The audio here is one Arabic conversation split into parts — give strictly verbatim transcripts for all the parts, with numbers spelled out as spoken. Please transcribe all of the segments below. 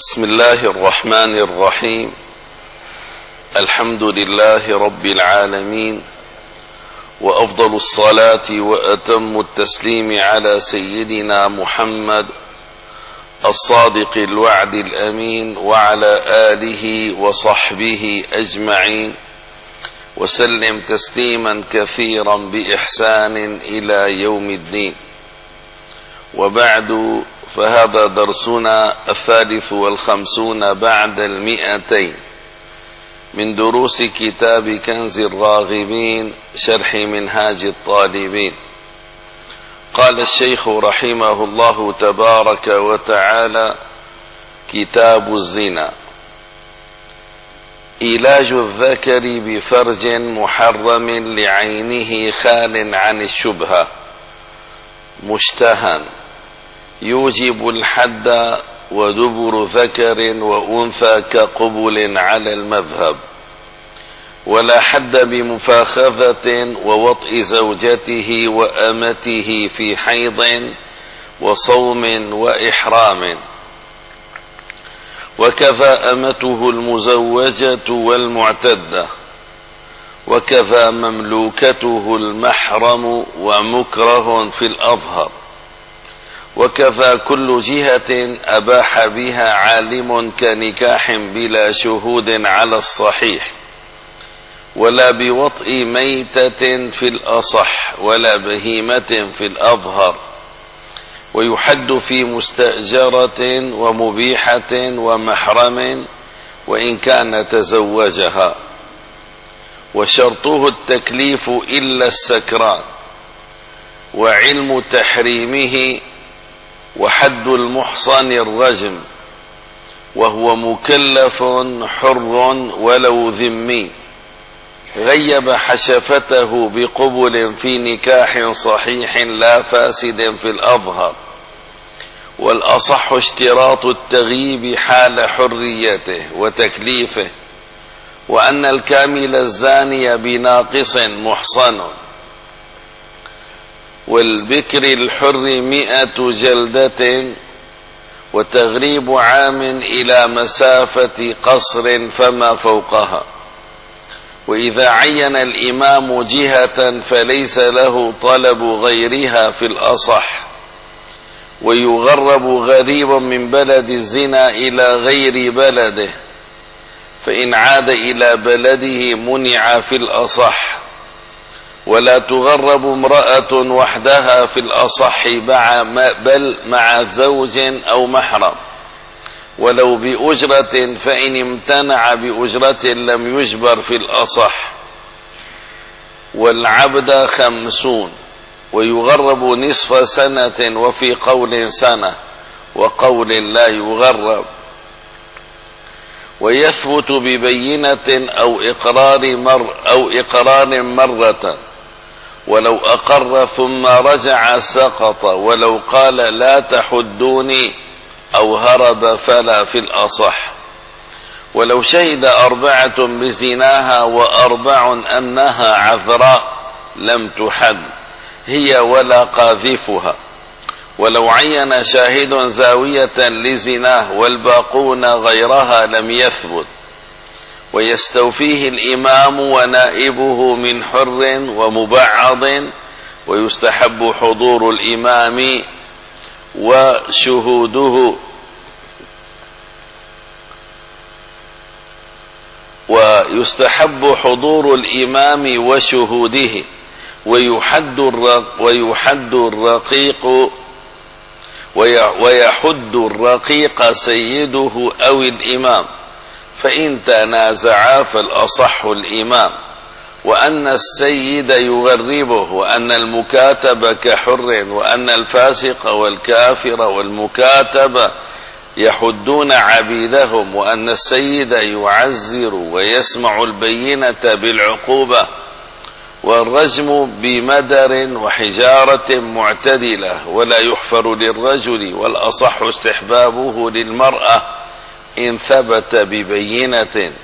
بسم الله الرحمن الرحيم. الحمد لله رب العالمين، وأفضل الصلاة وأتم التسليم على سيدنا محمد الصادق الوعد الأمين، وعلى آله وصحبه أجمعين، وسلم تسليما كثيرا بإحسان إلى يوم الدين. وبعد، فهذا درسنا الثالث والخمسون بعد المئتين من دروس كتاب كنز الراغبين شرح منهاج الطالبين. قال الشيخ رحمه الله تبارك وتعالى: كتاب الزنا. علاج الذكر بفرج محرم لعينه خال عن الشبهة مشتهى، يوجب الحد، ودبر ذكر وأنثى كقبل على المذهب، ولا حد بمفاخذة ووطئ زوجته وأمته في حيض وصوم وإحرام، وكذا أمته المزوجة والمعتدة، وكذا مملوكته المحرم ومكره في الأظهر، وكذا كل جهة أباح بها عالم كنكاح بلا شهود على الصحيح، ولا بوطئ ميتة في الأصح، ولا بهيمة في الأظهر، ويحد في مستأجرة ومبيحة ومحرم وإن كان تزوجها، وشرطه التكليف إلا السكران، وعلم تحريمه، وحد المحصن الرجم، وهو مكلف حر ولو ذمي غيب حشفته بقبل في نكاح صحيح لا فاسد في الأظهر، والأصح اشتراط التغييب حال حريته وتكليفه، وأن الكامل الزاني بناقص محصن، والبكر الحر مئة جلدة، وتغريب عام إلى مسافة قصر فما فوقها. وإذا عين الإمام جهة فليس له طلب غيرها في الأصح، ويغرب غريب من بلد الزنا إلى غير بلده، فإن عاد إلى بلده منع في الأصح. ولا تغرب امرأة وحدها في الأصح بل مع زوج أو محرم، ولو بأجرة، فإن امتنع بأجرة لم يجبر في الأصح. والعبد خمسون، ويغرب نصف سنة، وفي قول سنة، وقول لا يغرب. ويثبت ببينة أو إقرار مر أو إقرار مرة، ولو أقر ثم رجع سقط، ولو قال لا تحدوني أو هرب فلا في الأصح. ولو شهد أربعة بزناها وأربع أنها عذراء لم تحد هي ولا قاذفها. ولو عين شاهد زاوية لزناه والباقون غيرها لم يثبت. ويستوفيه الإمام ونائبه من حر ومبعض، ويستحب حضور الإمام وشهوده ويستحب حضور الإمام وشهوده ويحد ويحد الرقيق ويحد الرقيق سيده أو الإمام، فإن تنازعا فالأصح الإمام، وأن السيد يغربه، وأن المكاتب كحر، وأن الفاسق والكافر والمكاتب يحدون عبيدهم، وأن السيد يعزر ويسمع البينة بالعقوبة، والرجم بمدر وحجارة معتدلة، ولا يحفر للرجل، والأصح استحبابه للمرأة إن ثبت ببينة.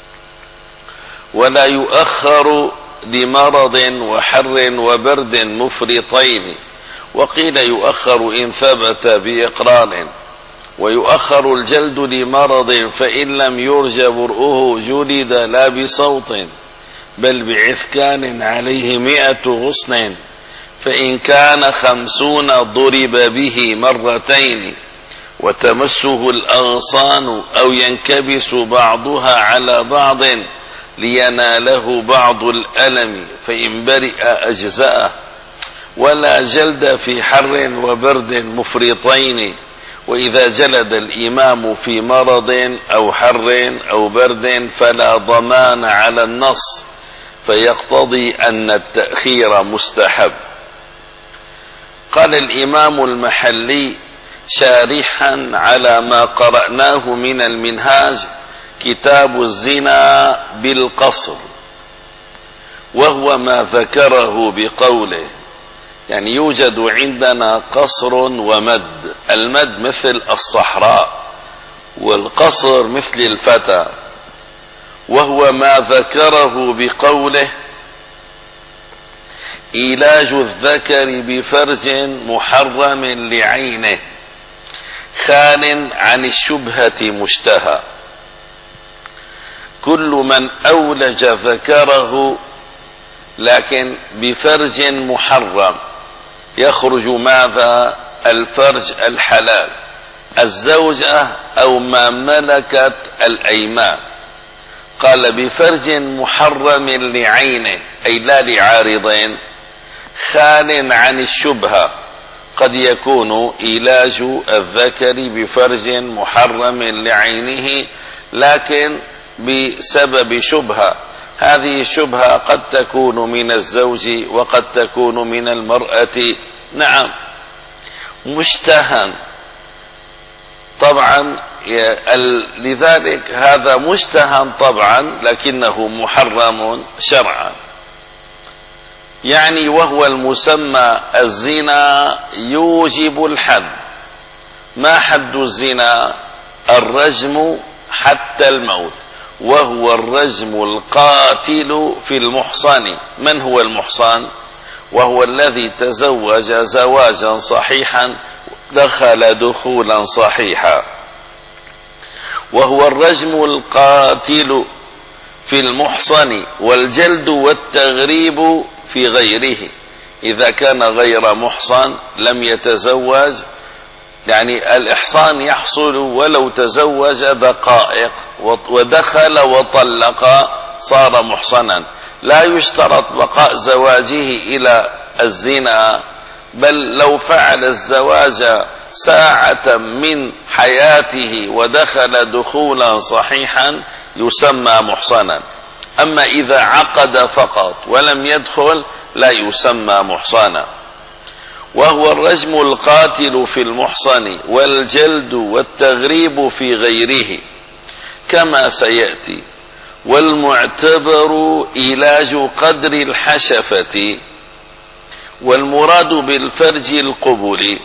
ولا يؤخر لمرض وحر وبرد مفرطين، وقيل يؤخر إن ثبت بإقرار، ويؤخر الجلد لمرض فإن لم يرج برؤه جلد لا بصوت بل بعثكان عليه مئة غصن، فإن كان خمسون ضرب به مرتين وتمسه الأغصان أو ينكبس بعضها على بعض ليناله بعض الألم، فإن برئ أجزأه. ولا جلد في حر وبرد مفرطين، وإذا جلد الإمام في مرض أو حر أو برد فلا ضمان على النص، فيقتضي أن التأخير مستحب. قال الإمام المحلي شارحا على ما قرأناه من المنهاج: كتاب الزنا بالقصر، وهو ما ذكره بقوله، يعني يوجد عندنا قصر ومد، المد مثل الصحراء والقصر مثل الفتى، وهو ما ذكره بقوله: إيلاج الذكر بفرج محرم لعينه خال عن الشبهة مشتهى. كل من أولج ذكره لكن بفرج محرم، يخرج ماذا؟ الفرج الحلال، الزوجة أو ما ملكت الأيمان. قال بفرج محرم لعينه أي لا لعارضين، خال عن الشبهة، قد يكون إيلاج الذكر بفرج محرم لعينه لكن بسبب شبهة، هذه الشبهة قد تكون من الزوج وقد تكون من المرأة، نعم مشتهى طبعا، لذلك هذا مشتهى طبعا لكنه محرم شرعا. يعني وهو المسمى الزنا يوجب الحد. ما حد الزنا؟ الرجم حتى الموت، وهو الرجم القاتل في المحصن. من هو المحصن؟ وهو الذي تزوج زواجا صحيحا، دخل دخولا صحيحا، وهو الرجم القاتل في المحصن. والجلد والتغريب في غيره، إذا كان غير محصن لم يتزوج، يعني الإحصان يحصل ولو تزوج دقائق ودخل وطلق صار محصنا، لا يشترط بقاء زواجه إلى الزنا، بل لو فعل الزواج ساعة من حياته ودخل دخولا صحيحا يسمى محصنا. أما إذا عقد فقط ولم يدخل لا يسمى محصنا. وهو الرجم القاتل في المحصن، والجلد والتغريب في غيره كما سيأتي. والمعتبر إيلاج قدر الحشفة، والمراد بالفرج القبل.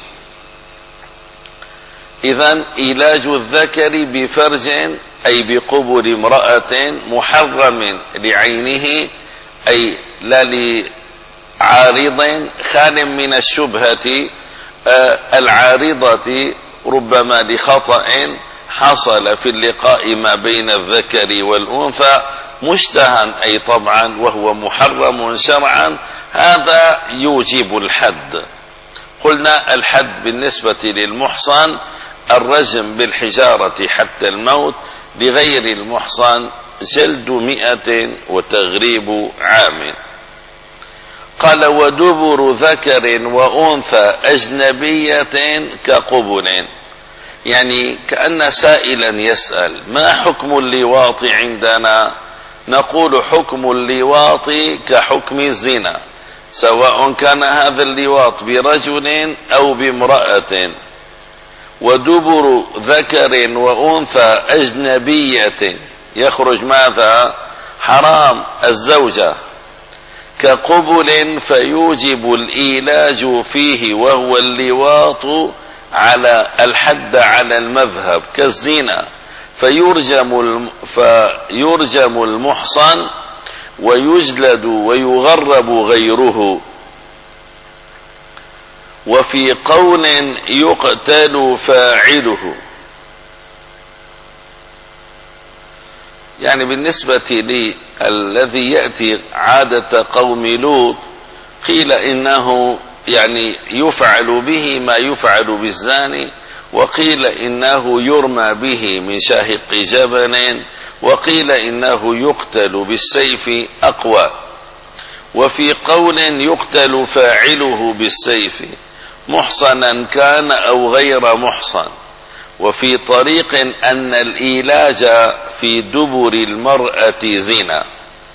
إذن إيلاج الذكر بفرج أي بقبل امرأة محرم لعينه، أي لا لعارض خال من الشبهة العارضة، ربما لخطأ حصل في اللقاء ما بين الذكر والأنثى، مشتهى أي طبعا وهو محرم شرعا، هذا يوجب الحد. قلنا الحد بالنسبة للمحصن الرجم بالحجارة حتى الموت، لغير المحصن جلد مئة وتغريب عام. قال: ودبر ذكر وأنثى أجنبية كقبل. يعني كأن سائلا يسأل: ما حكم اللواط عندنا؟ نقول حكم اللواط كحكم الزنا، سواء كان هذا اللواط برجل أو بامرأة. ودبر ذكر وأنثى أجنبية يخرج ماذا؟ حرام الزوجة، كقبل فيوجب الإيلاج فيه وهو اللواط على الحد على المذهب كالزنا، فيرجم فيرجم المحصن ويجلد ويغرب غيره. وفي قول يقتل فاعله، يعني بالنسبة للذي يأتي عادة قوم لوط قيل إنه يعني يفعل به ما يفعل بالزاني، وقيل إنه يرمى به من شاهق جبل، وقيل إنه يقتل بالسيف أقوى، وفي قول يقتل فاعله بالسيف محصنا كان أو غير محصن، وفي طريق أن الإيلاج في دبر المرأة زنا.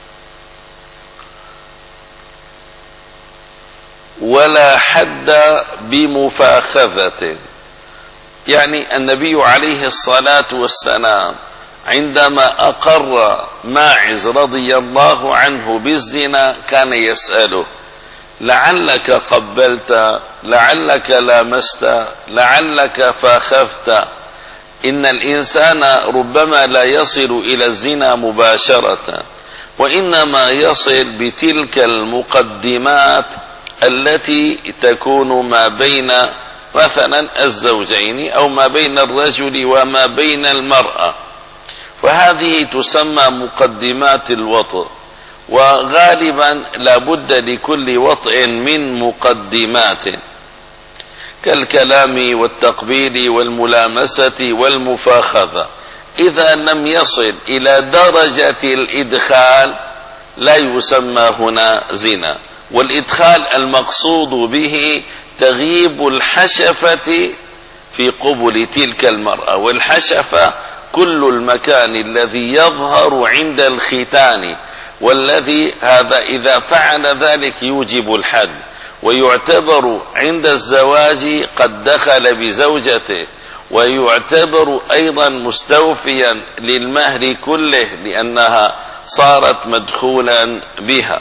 ولا حد بمفاخذة، يعني النبي عليه الصلاة والسلام عندما أقر ماعز رضي الله عنه بالزنا كان يسأله: لعلك قبلت، لعلك لامست، لعلك فاخذت. إن الإنسان ربما لا يصل إلى الزنا مباشرة، وإنما يصل بتلك المقدمات التي تكون ما بين مثلا الزوجين أو ما بين الرجل وما بين المرأة، فهذه تسمى مقدمات الوطء. وغالبا لابد لكل وطء من مقدمات كالكلام والتقبيل والملامسة والمفاخذة. إذا لم يصل إلى درجة الإدخال لا يسمى هنا زنا. والإدخال المقصود به تغيب الحشفة في قبل تلك المرأة، والحشفة كل المكان الذي يظهر عند الختان، والذي هذا إذا فعل ذلك يوجب الحد، ويعتبر عند الزواج قد دخل بزوجته، ويعتبر أيضا مستوفيا للمهر كله لأنها صارت مدخولا بها.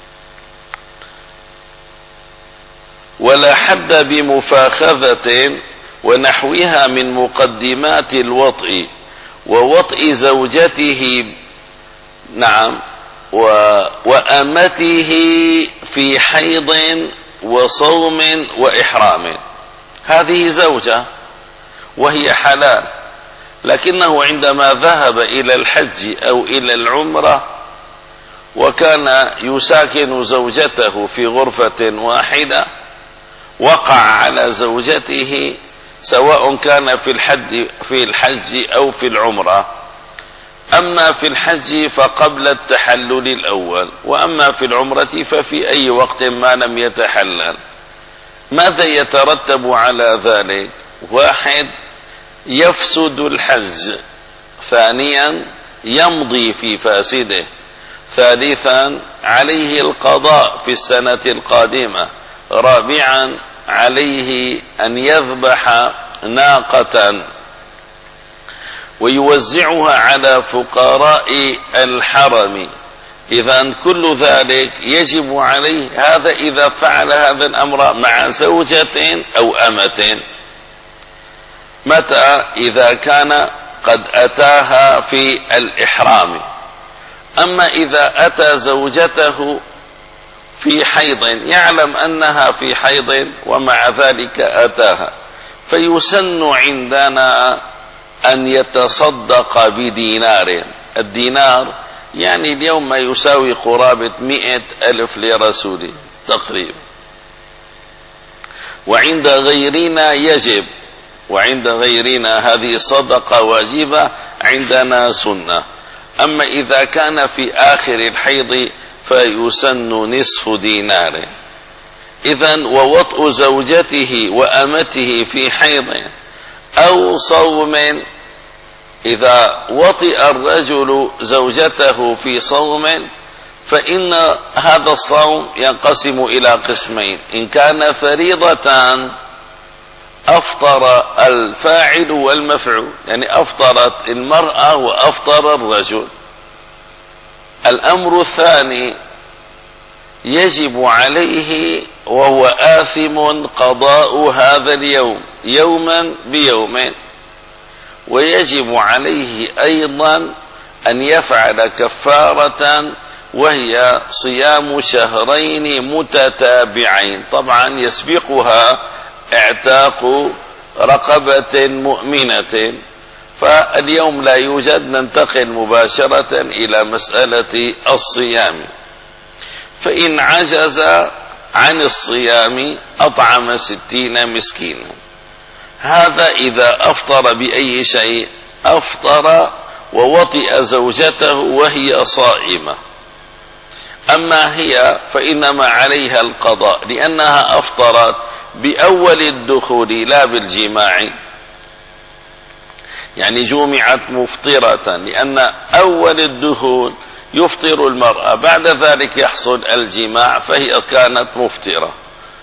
ولا حد بمفاخذة ونحوها من مقدمات الوطء ووطء زوجته، نعم، وأمته في حيض وصوم وإحرام. هذه زوجة وهي حلال، لكنه عندما ذهب إلى الحج أو إلى العمرة وكان يساكن زوجته في غرفة واحدة وقع على زوجته، سواء كان في الحج في الحج أو في العمرة. أما في الحج فقبل التحلل الأول، وأما في العمرة ففي أي وقت ما لم يتحلل. ماذا يترتب على ذلك؟ واحد، يفسد الحج. ثانيا، يمضي في فاسده. ثالثا، عليه القضاء في السنة القادمة. رابعا، عليه أن يذبح ناقة ويوزعها على فقراء الحرم. إذن كل ذلك يجب عليه، هذا إذا فعل هذا الأمر مع زوجة أو أمة. متى؟ إذا كان قد أتاها في الإحرام. أما إذا أتى زوجته في حيض، يعلم أنها في حيض ومع ذلك أتاها، فيسن عندنا أن يتصدق بدينار. الدينار يعني اليوم ما يساوي قرابة مئة ألف لرسوله تقريبا. وعند غيرنا يجب، وعند غيرنا هذه صدقة واجبة، عندنا سنة. أما إذا كان في آخر الحيض فيسن نصف دينار. إذن ووطء زوجته وأمته في حيض أو صوم، إذا وطئ الرجل زوجته في صوم فإن هذا الصوم ينقسم إلى قسمين. إن كان فريضة أفطر الفاعل والمفعول، يعني أفطرت المرأة وأفطر الرجل. الأمر الثاني، يجب عليه وهو آثم قضاء هذا اليوم يوما بيوم، ويجب عليه أيضا أن يفعل كفارة وهي صيام شهرين متتابعين. طبعا يسبقها اعتاق رقبة مؤمنة، فاليوم لا يوجد، ننتقل مباشرة إلى مسألة الصيام. فإن عجز عن الصيام أطعم ستين مسكينا. هذا إذا أفطر بأي شيء، أفطر ووطئ زوجته وهي صائمة. أما هي فإنما عليها القضاء، لأنها أفطرت بأول الدخول لا بالجماع، يعني جمعت مفطرة، لأن أول الدخول يفطر المرأة، بعد ذلك يحصل الجماع فهي كانت مفطرة.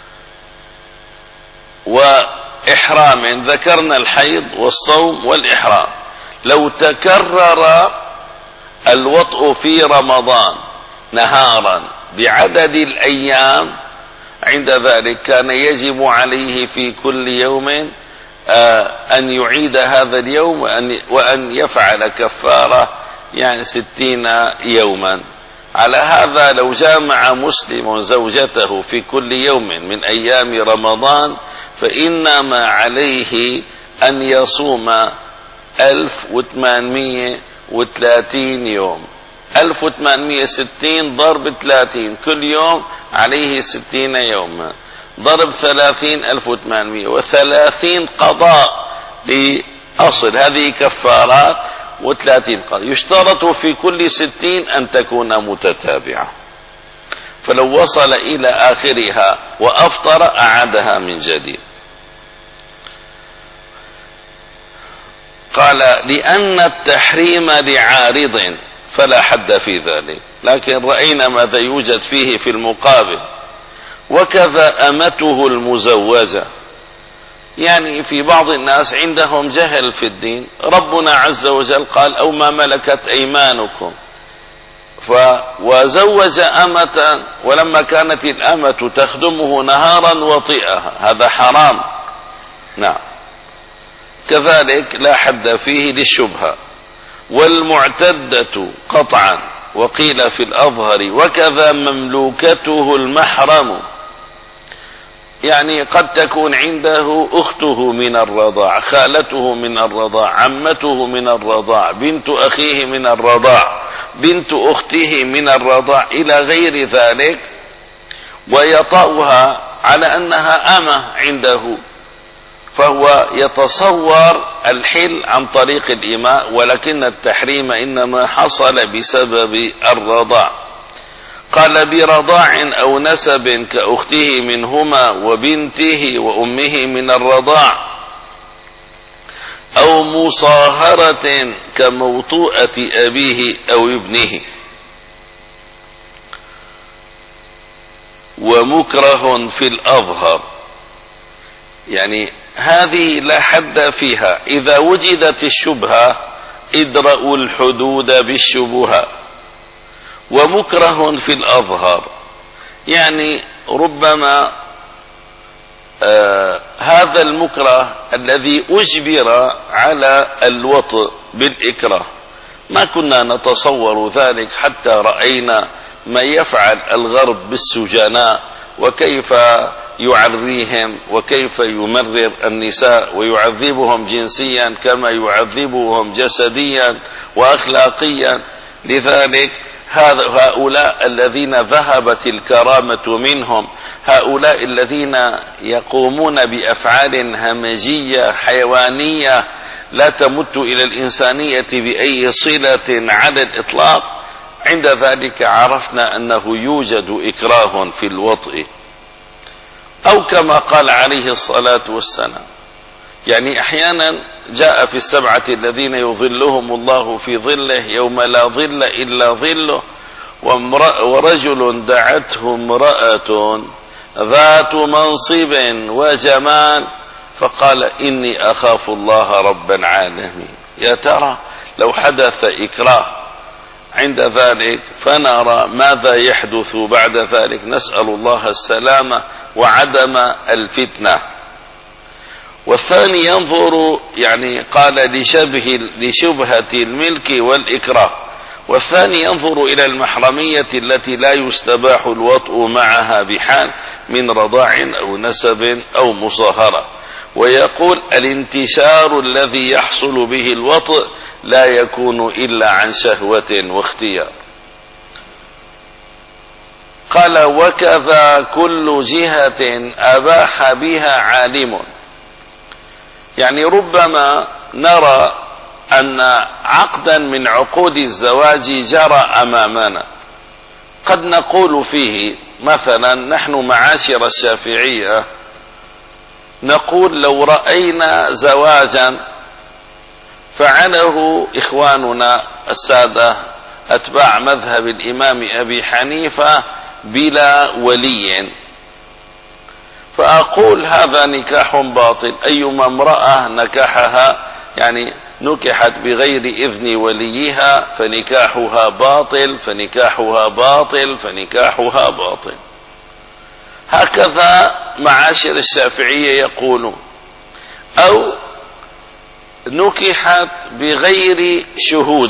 وإحرام ذكرنا الحيض والصوم والإحرام. لو تكرر الوطء في رمضان نهارا بعدد الأيام، عند ذلك كان يجب عليه في كل يوم أن يعيد هذا اليوم وأن يفعل كفارة، يعني ستين يوما. على هذا لو جامع مسلم زوجته في كل يوم من أيام رمضان فإنما عليه أن يصوم ألف وثمانمائة وثلاثين يوم. ألف وثمانمائة وستين ضرب ثلاثين، كل يوم عليه ستين يوما، ضرب ثلاثين ألف وثمانمائة وثلاثين قضاء لأصل هذه كفارات وثلاثين قضاء. يشترط في كل ستين أن تكون متتابعة، فلو وصل إلى آخرها وأفطر أعادها من جديد. قال لأن التحريم لعارض فلا حد في ذلك، لكن رأينا ماذا يوجد فيه في المقابل. وكذا أمته المزوجة، يعني في بعض الناس عندهم جهل في الدين. ربنا عز وجل قال أو ما ملكت أيمانكم، ف وزوج أمة ولما كانت الأمة تخدمه نهارا وطئها، هذا حرام. نعم، كذلك لا حد فيه للشبهة. والمعتدة قطعا، وقيل في الأظهر وكذا مملوكته المحرم، يعني قد تكون عنده أخته من الرضاع، خالته من الرضاع، عمته من الرضاع، بنت أخيه من الرضاع، بنت أخته من الرضاع إلى غير ذلك، ويطأها على أنها أمة عنده، فهو يتصور الحل عن طريق الإماء، ولكن التحريم إنما حصل بسبب الرضاع. قال برضاع أو نسب كأخته منهما وبنته وأمه من الرضاع، أو مصاهرة كموطوءة أبيه أو ابنه. ومكره في الأظهر، يعني هذه لا حد فيها. إذا وجدت الشبهة ادرأوا الحدود بالشبهة. ومكره في الأظهر، يعني ربما آه هذا المكره الذي أجبر على الوطء بالإكراه، ما كنا نتصور ذلك حتى رأينا ما يفعل الغرب بالسجناء، وكيف يعريهم وكيف يمرر النساء ويعذبهم جنسيا كما يعذبهم جسديا وأخلاقيا. لذلك هؤلاء الذين ذهبت الكرامة منهم، هؤلاء الذين يقومون بأفعال همجية حيوانية لا تمت إلى الإنسانية بأي صلة على الإطلاق، عند ذلك عرفنا أنه يوجد إكراه في الوطء. أو كما قال عليه الصلاة والسلام، يعني أحيانا جاء في السبعة الذين يظلهم الله في ظله يوم لا ظل إلا ظله، ورجل دعته امرأة ذات منصب وجمال فقال إني أخاف الله رب العالمين. يا ترى لو حدث إكراه عند ذلك فنرى ماذا يحدث بعد ذلك. نسأل الله السلامة وعدم الفتنة. والثاني ينظر، يعني قال لشبه لشبهة الملك والإكراه، والثاني ينظر إلى المحرمية التي لا يستباح الوطء معها بحال من رضاع أو نسب أو مصاهرة. ويقول الانتشار الذي يحصل به الوطء لا يكون إلا عن شهوة واختيار. قال وكذا كل جهة أباح بها عالم. يعني ربما نرى أن عقدا من عقود الزواج جرى أمامنا، قد نقول فيه مثلا نحن معاشر الشافعية نقول لو رأينا زواجا فعله إخواننا السادة أتباع مذهب الإمام أبي حنيفة بلا ولي، فأقول هذا نكاح باطل. أيما امرأة نكحها يعني نكحت بغير إذن وليها فنكاحها باطل فنكاحها باطل فنكاحها باطل. هكذا معاشر الشافعية يقولون. أو نكحت بغير شهود،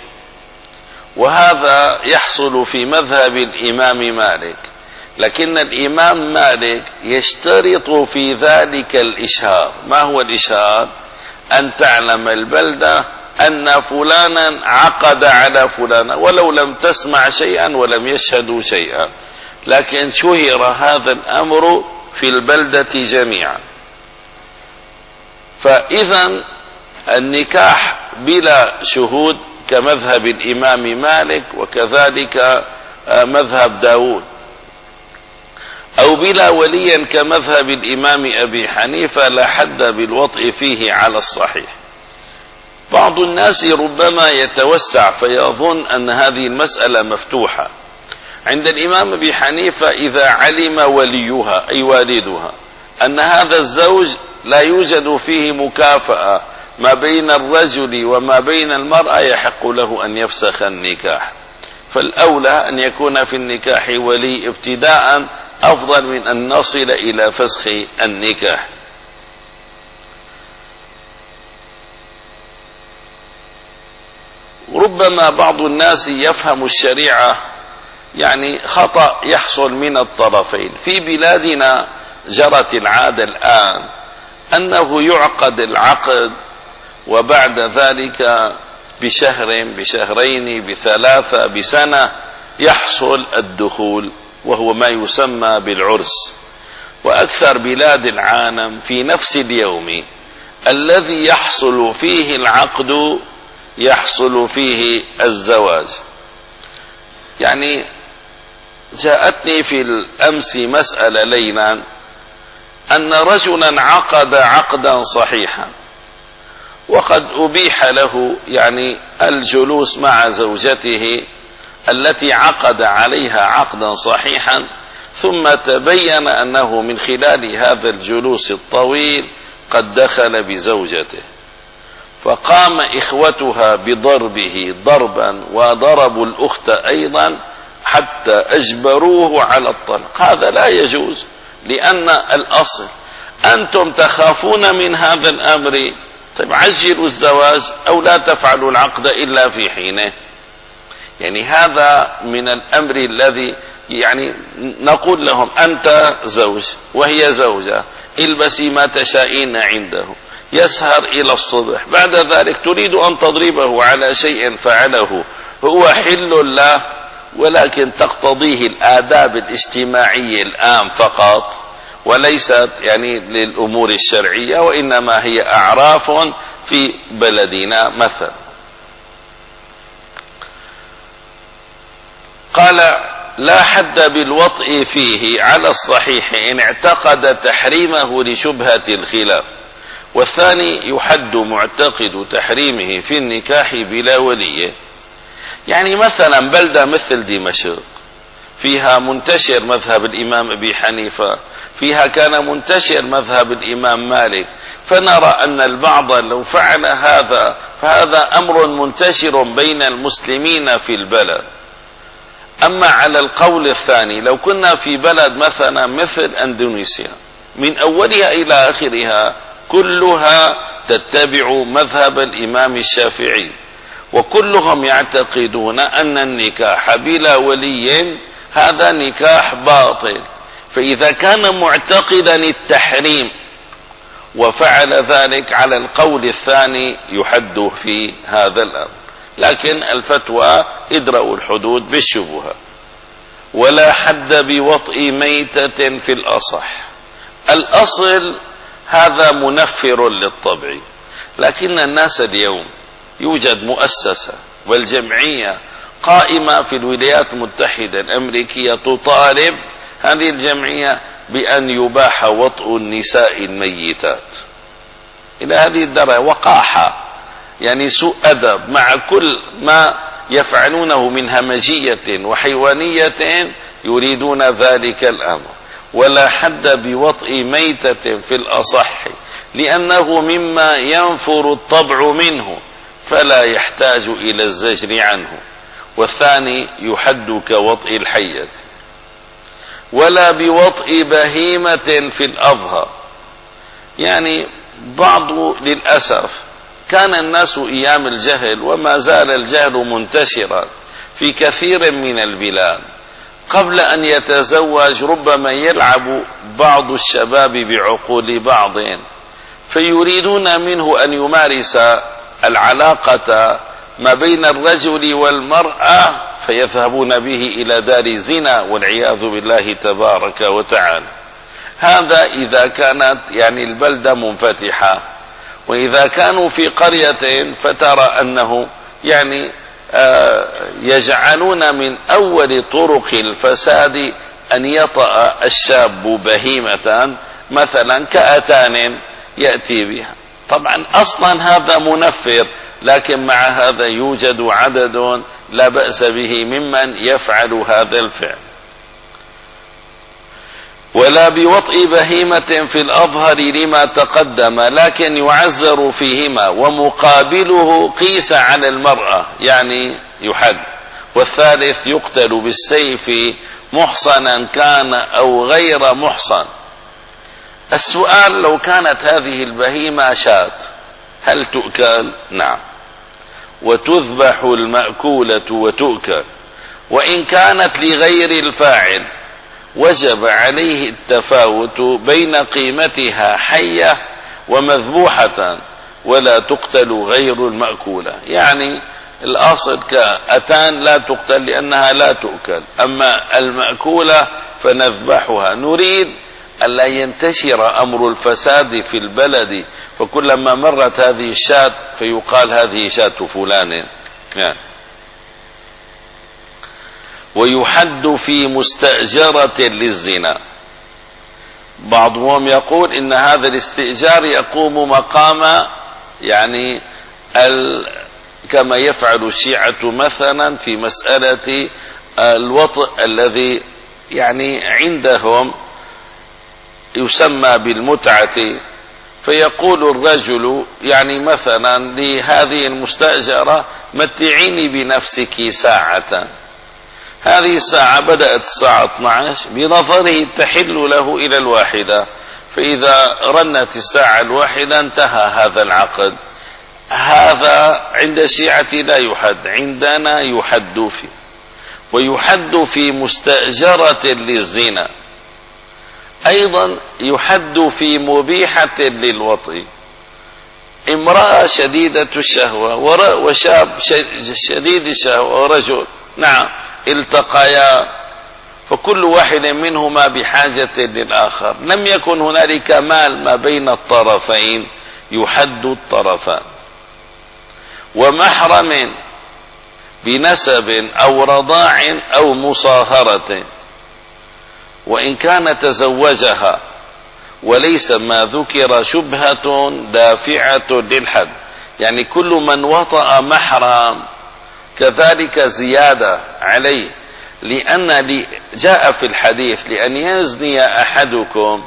وهذا يحصل في مذهب الإمام مالك، لكن الإمام مالك يشترط في ذلك الإشهار. ما هو الإشهار؟ أن تعلم البلدة أن فلانا عقد على فلانا، ولو لم تسمع شيئا ولم يشهدوا شيئا، لكن شهر هذا الأمر في البلدة جميعا. فإذا النكاح بلا شهود كمذهب الإمام مالك وكذلك مذهب داود، أو بلا ولي كمذهب الإمام أبي حنيفة لا حد بالوطء فيه على الصحيح. بعض الناس ربما يتوسع فيظن أن هذه المسألة مفتوحة. عند الإمام أبي حنيفة إذا علم وليها أي والدها أن هذا الزوج لا يوجد فيه مكافأة ما بين الرجل وما بين المرأة يحق له أن يفسخ النكاح. فالأولى أن يكون في النكاح ولي ابتداء أفضل من أن نصل إلى فسخ النكاح. ربما بعض الناس يفهم الشريعة يعني خطأ يحصل من الطرفين. في بلادنا جرت العادة الآن أنه يعقد العقد وبعد ذلك بشهر بشهرين بثلاثة بسنة يحصل الدخول، وهو ما يسمى بالعرس. وأكثر بلاد العالم في نفس اليوم الذي يحصل فيه العقد يحصل فيه الزواج. يعني جاءتني في الأمس مسألة ليلا أن رجلا عقد عقدا صحيحا وقد أبيح له يعني الجلوس مع زوجته التي عقد عليها عقدا صحيحا، ثم تبين أنه من خلال هذا الجلوس الطويل قد دخل بزوجته، فقام إخوتها بضربه ضربا وضربوا الأخت أيضا حتى أجبروه على الطلاق. هذا لا يجوز، لأن الأصل أنتم تخافون من هذا الأمر، طيب عجلوا الزواج أو لا تفعلوا العقد إلا في حينه. يعني هذا من الأمر الذي يعني نقول لهم أنت زوج وهي زوجة، البسي ما تشائين عنده، يسهر إلى الصبح، بعد ذلك تريد أن تضربه على شيء فعله هو حل له، ولكن تقتضيه الآداب الاجتماعية الآن فقط، وليست يعني للأمور الشرعية، وإنما هي أعراف في بلدنا مثلا. قال لا حد بالوطء فيه على الصحيح إن اعتقد تحريمه لشبهة الخلاف، والثاني يحد معتقد تحريمه في النكاح بلا ولي. يعني مثلا بلدة مثل دمشق فيها منتشر مذهب الإمام أبي حنيفة، فيها كان منتشر مذهب الإمام مالك، فنرى أن البعض لو فعل هذا فهذا أمر منتشر بين المسلمين في البلد. أما على القول الثاني لو كنا في بلد مثلا مثل أندونيسيا من أولها إلى آخرها كلها تتبع مذهب الإمام الشافعي، وكلهم يعتقدون أن النكاح بلا ولي هذا نكاح باطل، فإذا كان معتقدا التحريم وفعل ذلك على القول الثاني يحد في هذا الأمر. لكن الفتوى ادرأوا الحدود بالشبهة. ولا حد بوطئ ميتة في الأصح. الأصل هذا منفر للطبع، لكن الناس اليوم يوجد مؤسسة والجمعية قائمة في الولايات المتحدة الأمريكية تطالب هذه الجمعية بأن يباح وطئ النساء الميتات إلى هذه الدرجة. وقاحة، يعني سوء أدب مع كل ما يفعلونه من همجية وحيوانية، يريدون ذلك الأمر. ولا حد بوطئ ميتة في الأصح، لأنه مما ينفر الطبع منه فلا يحتاج إلى الزجر عنه. والثاني يحد كوطئ الحية. ولا بوطئ بهيمة في الأظهر، يعني بعض للأسف كان الناس أيام الجهل، وما زال الجهل منتشرا في كثير من البلاد، قبل أن يتزوج ربما يلعب بعض الشباب بعقول بعض، فيريدون منه أن يمارس العلاقة ما بين الرجل والمرأة، فيذهبون به إلى دار زنا والعياذ بالله تبارك وتعالى. هذا إذا كانت يعني البلدة منفتحة. وإذا كانوا في قرية فترى أنه يعني يجعلون من أول طرق الفساد أن يطأ الشاب بهيمة مثلا كأتان يأتي بها. طبعا أصلا هذا منفر، لكن مع هذا يوجد عدد لا بأس به ممن يفعل هذا الفعل. ولا بوطئ بهيمة في الأظهر لما تقدم، لكن يعزر فيهما، ومقابله قيس على المرأة يعني يحد. والثالث يقتل بالسيف محصنا كان أو غير محصن. السؤال: لو كانت هذه البهيمة شاة هل تؤكل؟ نعم، وتذبح المأكولة وتؤكل. وإن كانت لغير الفاعل وجب عليه التفاوت بين قيمتها حية ومذبوحة، ولا تقتل غير المأكولة. يعني الأصل كأتان لا تقتل لأنها لا تؤكل، أما المأكولة فنذبحها. نريد ألا ينتشر أمر الفساد في البلد، فكلما مرت هذه الشاة فيقال هذه شاة فلان. يعني ويحد في مستأجرة للزنا. بعضهم يقول إن هذا الاستئجار يقوم مقام يعني ال... كما يفعل الشيعة مثلا في مسألة الوطء الذي يعني عندهم يسمى بالمتعة. فيقول الرجل يعني مثلا لهذه المستأجرة: متعيني بنفسك ساعة. هذه الساعة بدأت الساعة اثنتي عشرة، بنظره تحل له إلى الواحدة، فإذا رنت الساعة الواحدة انتهى هذا العقد. هذا عند الشيعة لا يحد، عندنا يحد فيه. ويحد في مستأجرة للزنا. أيضا يحد في مبيحة للوطء. امرأة شديدة الشهوة وشاب شديد الشهوة ورجل نعم التقيا، فكل واحد منهما بحاجة للآخر، لم يكن هنالك مال ما بين الطرفين، يحد الطرفان. ومحرم بنسب أو رضاع أو مصاهرة، وإن كان تزوجها وليس ما ذكر شبهة دافعة للحد. يعني كل من وطأ محرم كذلك زيادة عليه، لأن جاء في الحديث: لأن يزني أحدكم،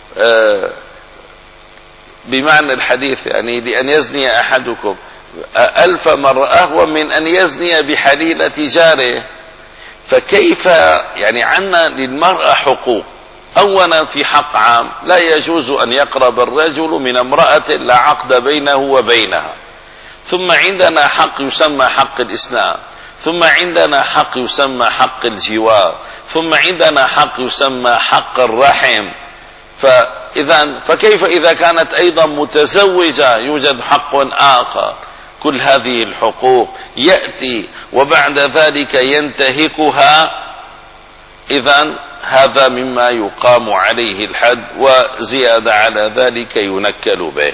بمعنى الحديث يعني لأن يزني أحدكم ألف مرة أهون من أن يزني بحليلة جاره. فكيف يعني عنا للمرأة حقوق. أولا في حق عام، لا يجوز أن يقرب الرجل من امرأة لا عقد بينه وبينها. ثم عندنا حق يسمى حق الإسلام، ثم عندنا حق يسمى حق الجوار، ثم عندنا حق يسمى حق الرحم. إذن فكيف إذا كانت أيضا متزوجة يوجد حق آخر؟ كل هذه الحقوق يأتي وبعد ذلك ينتهكها، إذن هذا مما يقام عليه الحد، وزيادة على ذلك ينكل به.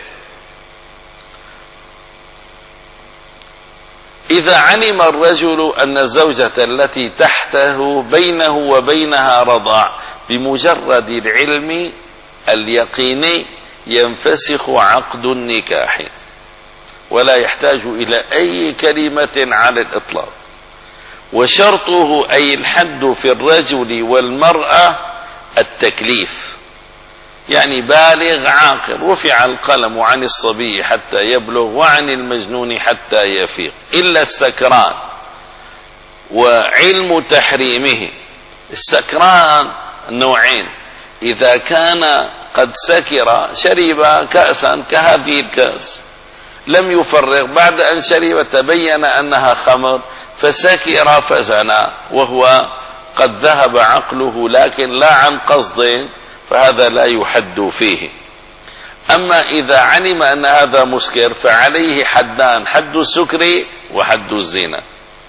إذا علم الرجل أن الزوجة التي تحته بينه وبينها رضاع بمجرد العلم اليقيني ينفسخ عقد النكاح ولا يحتاج إلى أي كلمة على الإطلاق. وشرطه أي الحد في الرجل والمرأة التكليف، يعني بالغ عاقل، رفع القلم عن الصبي حتى يبلغ وعن المجنون حتى يفيق إلا السكران، وعلم تحريمه. السكران نوعين: إذا كان قد سكر شرب كأسا كهذه الكأس لم يفرغ، بعد أن شرب تبين أنها خمر فسكر فزنى وهو قد ذهب عقله لكن لا عن قصد، فهذا لا يحد فيه. أما إذا علم أن هذا مسكر فعليه حدان: حد السكر وحد الزنا.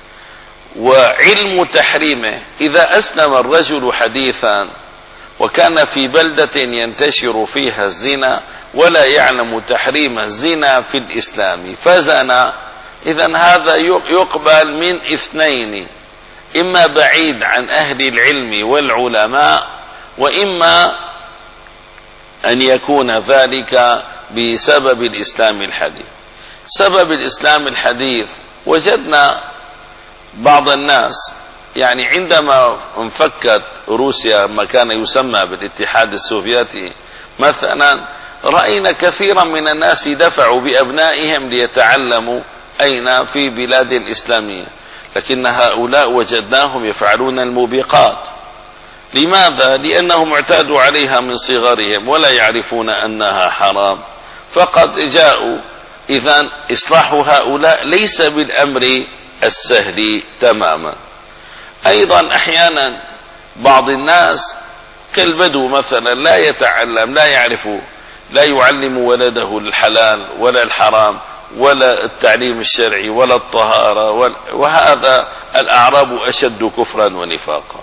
وعلم تحريمه: إذا أسلم الرجل حديثا وكان في بلدة ينتشر فيها الزنا ولا يعلم تحريم الزنا في الإسلام فزنا، إذن هذا يقبل من اثنين: إما بعيد عن أهل العلم والعلماء، وإما أن يكون ذلك بسبب الإسلام الحديث. سبب الإسلام الحديث: وجدنا بعض الناس يعني عندما انفكت روسيا ما كان يسمى بالاتحاد السوفيتي مثلا، رأينا كثيرا من الناس دفعوا بأبنائهم ليتعلموا أين؟ في بلاد إسلامية، لكن هؤلاء وجدناهم يفعلون الموبقات. لماذا؟ لأنهم اعتادوا عليها من صغرهم ولا يعرفون أنها حرام، فقد جاءوا. إذن إصلاح هؤلاء ليس بالأمر السهل تماما. أيضا أحيانا بعض الناس كالبدو مثلا لا يتعلم، لا يعرف، لا يعلم ولده الحلال ولا الحرام ولا التعليم الشرعي ولا الطهارة، وهذا الأعراب أشد كفرا ونفاقا.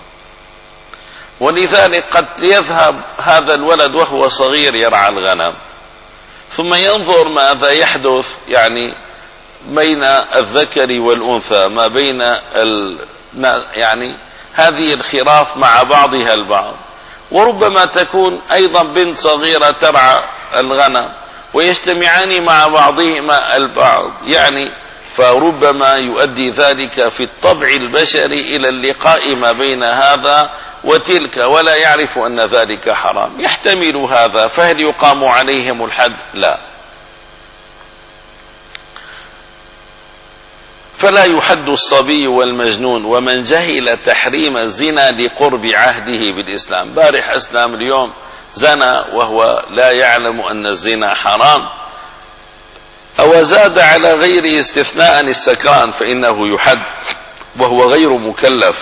ولذلك قد يذهب هذا الولد وهو صغير يرعى الغنم، ثم ينظر ماذا يحدث يعني بين الذكر والأنثى، ما بين ال... يعني هذه الخراف مع بعضها البعض، وربما تكون أيضا بنت صغيرة ترعى الغنم ويجتمعان مع بعضهما البعض، يعني فربما يؤدي ذلك في الطبع البشري إلى اللقاء ما بين هذا وتلك، ولا يعرف أن ذلك حرام. يحتمل هذا، فهل يقام عليهم الحد؟ لا. فلا يحد الصبي والمجنون ومن جهل تحريم الزنا لقرب عهده بالإسلام. بارح أسلم اليوم زنى وهو لا يعلم أن الزنا حرام، أو زاد على غير استثناء السكران فإنه يحد وهو غير مكلف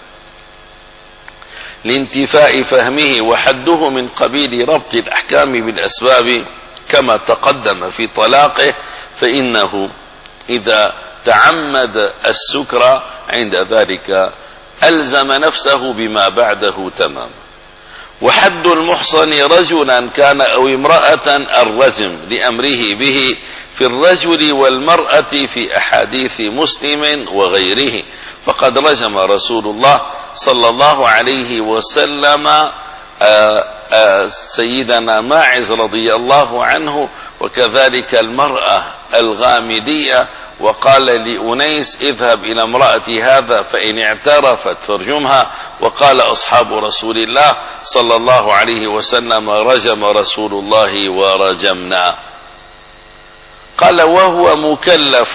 لانتفاء فهمه، وحده من قبيل ربط الأحكام بالأسباب كما تقدم في طلاقه، فإنه إذا تعمد السكر عند ذلك ألزم نفسه بما بعده تمام. وحد المحصن رجلا كان أو امرأة الرجم لأمره به في الرجل والمرأة في أحاديث مسلم وغيره، فقد رجم رسول الله صلى الله عليه وسلم آآ آآ سيدنا ماعز رضي الله عنه، وكذلك المرأة الغامدية، وقال لأنيس: اذهب إلى امرأة هذا فإن اعترفت فارجمها. وقال أصحاب رسول الله صلى الله عليه وسلم: رجم رسول الله ورجمنا. قال: وهو مكلف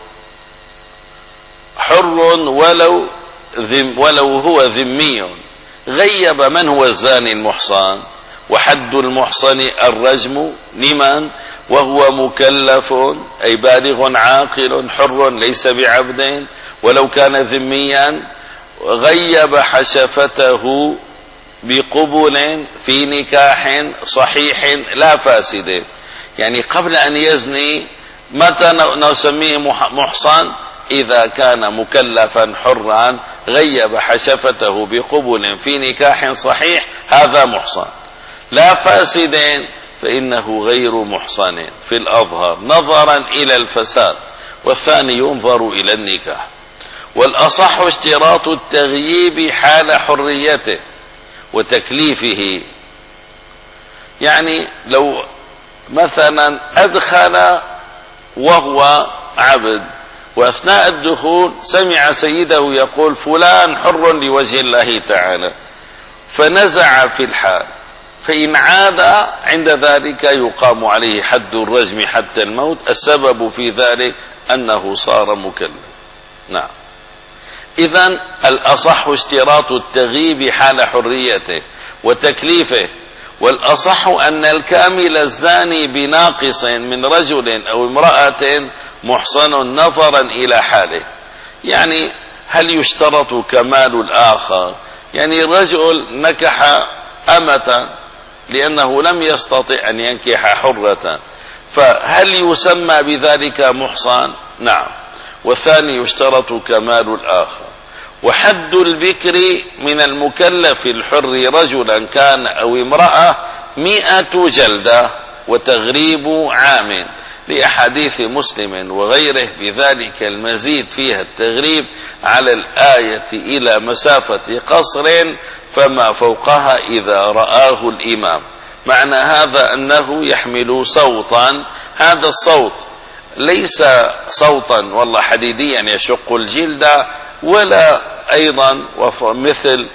حر ولو ذم ولو هو ذمي. غيب من هو الزاني المحصن؟ وحد المحصن الرجم لمن؟ وهو مكلف أي بالغ عاقل حر ليس بعبد ولو كان ذميا. غيب حشفته بقبل في نكاح صحيح لا فاسد، يعني قبل أن يزني متى نسميه محصن؟ إذا كان مكلفا حرا غيب حشفته بقبل في نكاح صحيح، هذا محصن. لا فاسد فإنه غير محصن في الأظهر نظرا إلى الفساد، والثاني ينظر إلى النكاح. والأصح اشتراط التغييب حال حريته وتكليفه، يعني لو مثلا أدخل وهو عبد، وأثناء الدخول سمع سيده يقول فلان حر لوجه الله تعالى، فنزع في الحال، فإن عاد عند ذلك يقام عليه حد الرجم حتى الموت. السبب في ذلك أنه صار مكلف. نعم. إذن الأصح اشتراط التغييب حال حريته وتكليفه، والأصح أن الكامل الزاني بناقص من رجل أو امرأة محصن نظرا إلى حاله. يعني هل يشترط كمال الآخر؟ يعني رجل نكح أمة لأنه لم يستطع أن ينكح حرة، فهل يسمى بذلك محصن؟ نعم. والثاني يشترط كمال الآخر. وحد البكر من المكلف الحر رجلا كان أو امرأة مئة جلدة وتغريب عام، لأحاديث مسلم وغيره بذلك المزيد فيها التغريب على الآية إلى مسافة قصر فما فوقها إذا رآه الإمام. معنى هذا أنه يحمل صوتا، هذا الصوت ليس صوتا والله حديديا يشق الجلد، ولا أيضا مثل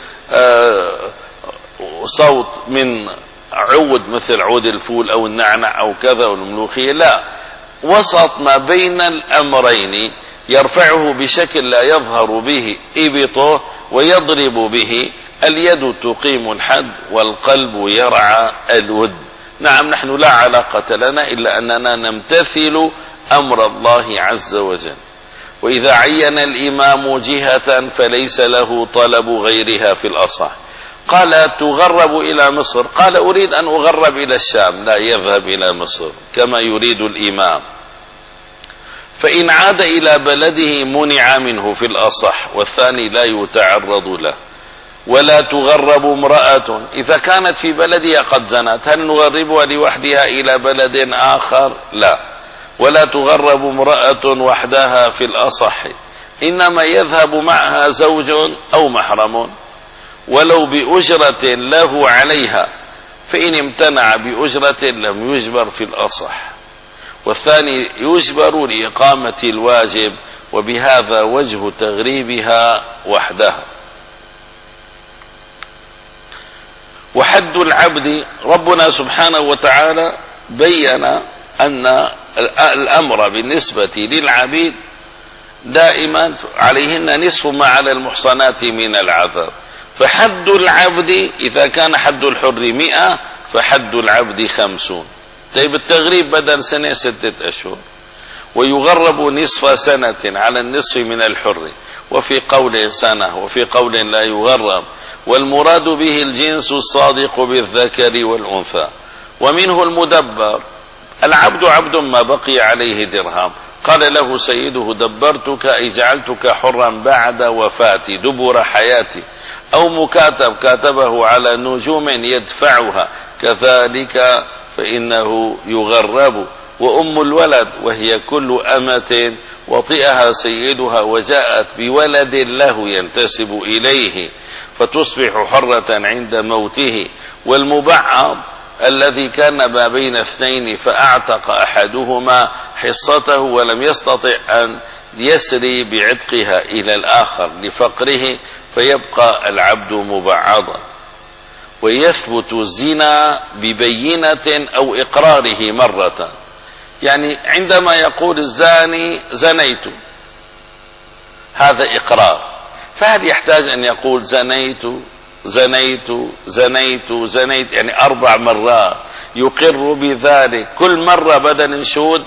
صوت من عود مثل عود الفول أو النعنع أو كذا أو الملوخية، لا، وسط ما بين الأمرين، يرفعه بشكل لا يظهر به إبطه ويضرب به. اليد تقيم الحد والقلب يرعى الود. نعم، نحن لا علاقة لنا إلا أننا نمتثل أمر الله عز وجل. وإذا عين الإمام جهة فليس له طلب غيرها في الأصح. قال تغرب إلى مصر، قال أريد أن أغرب إلى الشام، لا، يذهب إلى مصر كما يريد الإمام. فإن عاد إلى بلده منع منه في الأصح، والثاني لا يتعرض له. ولا تغرب امرأة إذا كانت في بلدها قد زنت، هل نغربها لوحدها إلى بلد آخر؟ لا. ولا تغرب امرأة وحدها في الأصح، إنما يذهب معها زوج أو محرم ولو بأجرة له عليها، فإن امتنع بأجرة لم يجبر في الأصح. والثاني يجبر لإقامة الواجب، وبهذا وجه تغريبها وحدها. وحد العبد، ربنا سبحانه وتعالى بين أن الأمر بالنسبة للعبيد دائما عليهن نصف ما على المحصنات من العذاب. فحد العبد إذا كان حد الحر مئة فحد العبد خمسون. طيب التغريب بدل سنة ستة أشهر، ويغرب نصف سنة على النصف من الحر، وفي قول سنة وفي قول لا يغرب. والمراد به الجنس الصادق بالذكر والأنثى. ومنه المدبر، العبد عبد ما بقي عليه درهم، قال له سيده دبرتك أي جعلتك حرا بعد وفاتي دبر حياتي. أو مكاتب، كاتبه على نجوم يدفعها، كذلك فإنه يغرب. وأم الولد وهي كل أمة وطئها سيدها وجاءت بولد له ينتسب إليه فتصبح حرة عند موته. والمبعض الذي كان ما بين اثنين فأعتق أحدهما حصته ولم يستطع أن يسري بعتقها إلى الآخر لفقره، فيبقى العبد مبعضا. ويثبت الزنا ببينة أو إقراره مرة، يعني عندما يقول الزاني زنيت، هذا إقرار، فهل يحتاج أن يقول زنيت زنيت زنيت زنيت يعني أربع مرات يقر بذلك كل مرة بدل نشود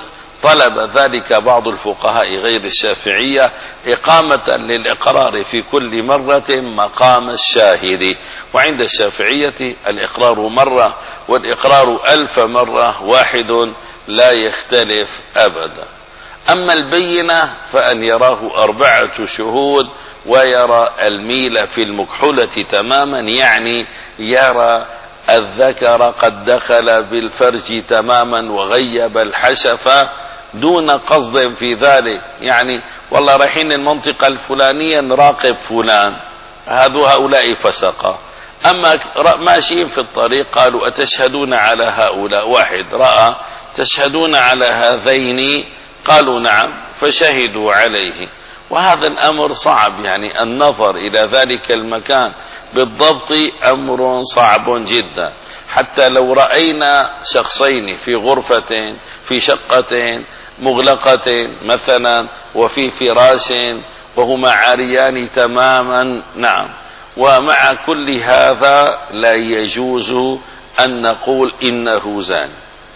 طلب ذلك بعض الفقهاء غير الشافعية إقامة للإقرار في كل مرة مقام الشاهد. وعند الشافعية الإقرار مرة، والإقرار ألف مرة واحد لا يختلف أبدا. أما البينة فأن يراه أربعة شهود ويرى الميل في المكحلة تماما، يعني يرى الذكر قد دخل بالفرج تماما وغيب الحشفة دون قصد في ذلك، يعني والله رايحين المنطقة الفلانية نراقب فلان، هذو هؤلاء فسقة. أما ماشيين في الطريق قالوا أتشهدون على هؤلاء، واحد رأى تشهدون على هذين، قالوا نعم فشهدوا عليه. وهذا الأمر صعب، يعني النظر إلى ذلك المكان بالضبط أمر صعب جدا. حتى لو رأينا شخصين في غرفة في شقة مغلقة مثلا وفي فراش وهما عاريان تماما، نعم، ومع كل هذا لا يجوز أن نقول إنه زاني.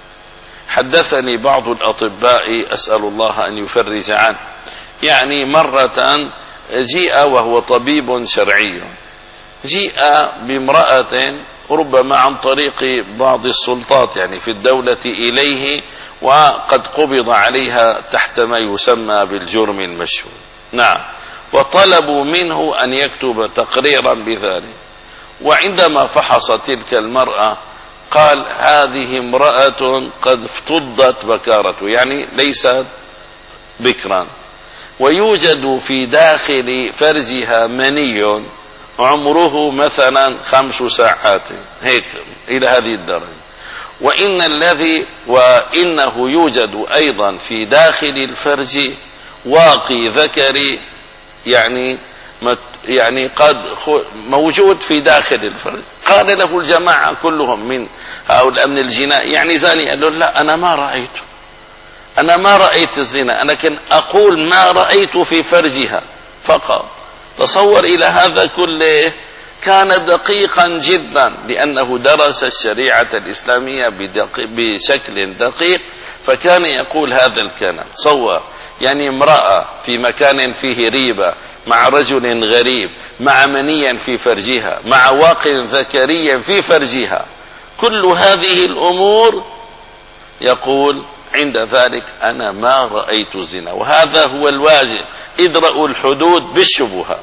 حدثني بعض الأطباء أسأل الله أن يفرج عنه، يعني مرة جيء وهو طبيب شرعي، جيء بامرأة ربما عن طريق بعض السلطات يعني في الدولة إليه، وقد قبض عليها تحت ما يسمى بالجرم المشهور، نعم، وطلبوا منه أن يكتب تقريرا بذلك. وعندما فحص تلك المرأة قال هذه امرأة قد افتضت بكارته، يعني ليست بكرا، ويوجد في داخل فرجها مني عمره مثلا خمس ساعات، هيك إلى هذه الدرجة. وإن الذي وإنه يوجد أيضا في داخل الفرج واقي ذكري، يعني يعني قد موجود في داخل الفرج. قال له الجماعة كلهم من هؤلاء من الجناء يعني زاني، قال له لا أنا ما رأيته، أنا ما رأيت الزنا، أنا كن أقول ما رأيت في فرجها فقط. تصور إلى هذا كله كان دقيقا جدا، لأنه درس الشريعة الإسلامية بشكل دقيق، فكان يقول هذا الكلام. تصور يعني امرأة في مكان فيه ريبة مع رجل غريب مع منيا في فرجها مع واق ذكريا في فرجها، كل هذه الأمور يقول عند ذلك أنا ما رأيت الزنا. وهذا هو الواجب، ادرأوا الحدود بالشبهات.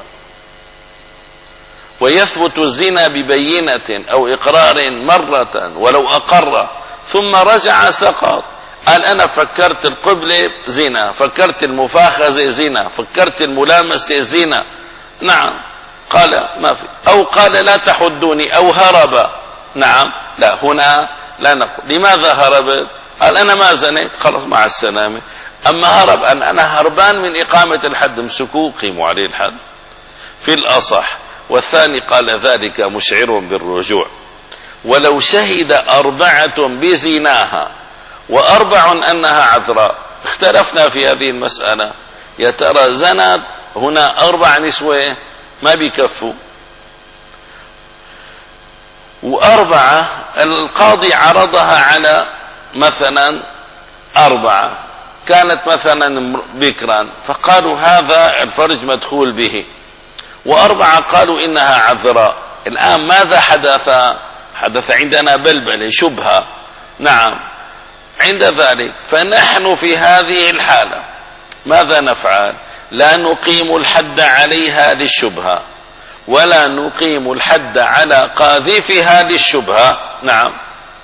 ويثبت الزنا ببينة أو إقرار مرة ولو أقر ثم رجع سقط، قال أنا فكرت القبلة زنا، فكرت المفاخذة زنا، فكرت الملامسة زنا، نعم، قال ما في، أو قال لا تحدوني، أو هرب، نعم، لا هنا لا نقول لماذا هربت، قال أنا ما زنيت، خلص مع السلامة. أما هرب أن أنا هربان من إقامة الحد، امسكوه قيموا عليه الحد في الأصح. والثاني قال ذلك مشعر بالرجوع. ولو شهد أربعة بزناها وأربع أنها عذراء، اختلفنا في هذه المسألة، يا ترى زنت هنا أربع نسوة ما بيكفوا، وأربعة القاضي عرضها على مثلا أربعة كانت مثلا بكرا، فقالوا هذا الفرج مدخول به، وأربعة قالوا إنها عذراء. الآن ماذا حدث؟ حدث عندنا بلبلة شبهة، نعم. عند ذلك فنحن في هذه الحالة ماذا نفعل؟ لا نقيم الحد عليها للشبهة، ولا نقيم الحد على قاذفها للشبهة، نعم.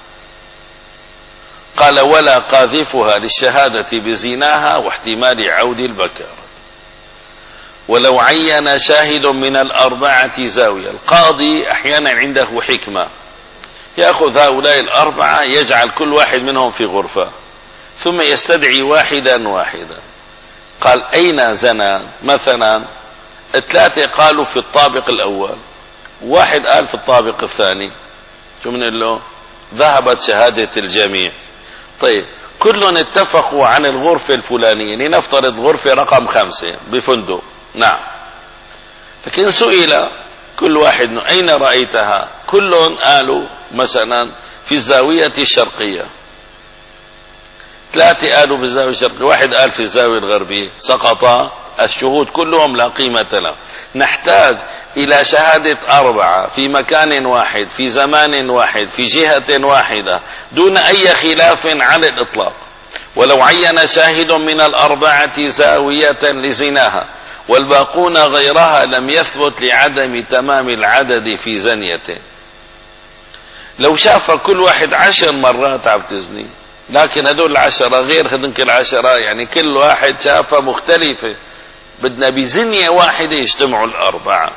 قال ولا قاذفها للشهادة بزناها واحتمال عود البكارة. ولو عين شاهد من الأربعة زاوية، القاضي أحيانا عنده حكمة، يأخذ هؤلاء الأربعة يجعل كل واحد منهم في غرفة ثم يستدعي واحدا واحدا. قال أين زنى؟ مثلا ثلاثة قالوا في الطابق الأول، واحد قال في الطابق الثاني، شو من له؟ ذهبت شهادة الجميع. طيب كلهم اتفقوا عن الغرفة الفلانية، لنفترض غرفة رقم خمسة بفندق، نعم. لكن سئل كل واحد أين رأيتها؟ كلهم قالوا مثلا في الزاوية الشرقية. ثلاثة قالوا بالزاوية الشرقية، واحد قال في الزاوية الغربية، سقط الشهود كلهم لا قيمة لهم. نحتاج إلى شهادة أربعة في مكان واحد في زمان واحد في جهة واحدة دون أي خلاف على الإطلاق. ولو عين شاهد من الأربعة زاوية لزناها والباقون غيرها لم يثبت لعدم تمام العدد في زنيته. لو شاف كل واحد عشر مرات عم تزني، لكن هدول العشرة غير هذنك العشرة، يعني كل واحد شافها مختلفة، بدنا بزنية واحدة يجتمعوا الأربعة.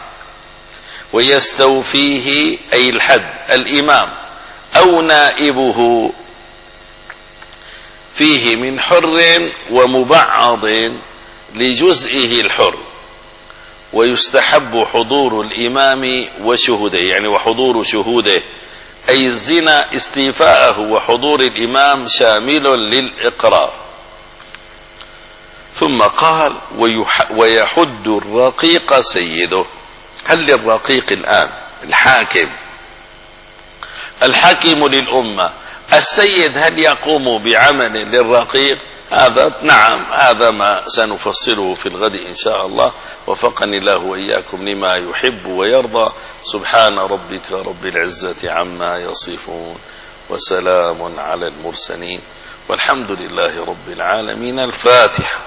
ويستوفيه أي الحد الإمام أو نائبه فيه من حر ومبعض لجزئه الحر. ويستحب حضور الإمام وشهوده، يعني وحضور شهوده، أي الزنا استيفاءه وحضور الإمام شامل للإقرار. ثم قال ويحد الرقيق سيده. هل للرقيق الآن الحاكم الحاكم للأمة السيد هل يقوم بعمل للرقيق؟ هذا نعم، هذا ما سنفصله في الغد إن شاء الله. وفقني الله وإياكم لما يحب ويرضى. سبحان ربك رب العزة عما يصفون وسلام على المرسلين والحمد لله رب العالمين. الفاتحة.